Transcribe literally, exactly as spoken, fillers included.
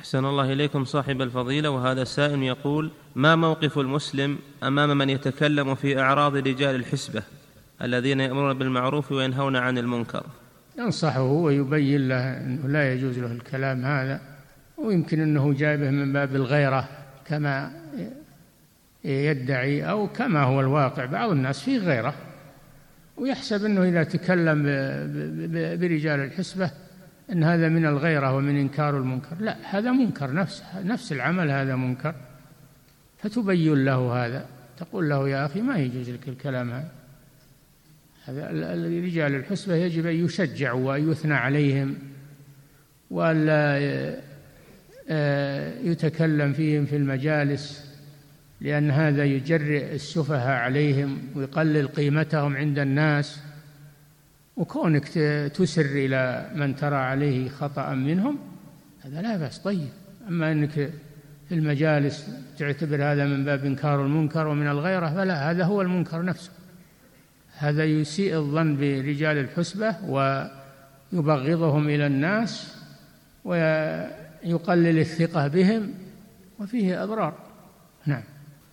أحسن الله إليكم صاحب الفضيلة. وهذا سائل يقول: ما موقف المسلم أمام من يتكلم في أعراض رجال الحسبة الذين يأمرون بالمعروف وينهون عن المنكر؟ ينصحه ويبين له أنه لا يجوز له الكلام هذا، ويمكن أنه جايبه من باب الغيرة كما يدعي أو كما هو الواقع. بعض الناس فيه غيرة ويحسب أنه إذا تكلم برجال الحسبة أن هذا من الغيرة ومن إنكار المنكر. لا، هذا منكر، نفس نفس العمل هذا منكر، فتبين له هذا، تقول له: يا أخي ما يجوز لك الكلام هذا. هذا رجال الحسبة يجب أن يشجعوا ويثنى عليهم ولا يتكلم فيهم في المجالس، لأن هذا يجرئ السفهاء عليهم ويقلل قيمتهم عند الناس. وكونك تسر إلى من ترى عليه خطأ منهم هذا لا بأس، طيب. أما أنك في المجالس تعتبر هذا من باب إنكار المنكر ومن الغيرة، فلا، هذا هو المنكر نفسه. هذا يسيء الظن برجال الحسبة ويبغضهم إلى الناس ويقلل الثقة بهم، وفيه أضرار. نعم.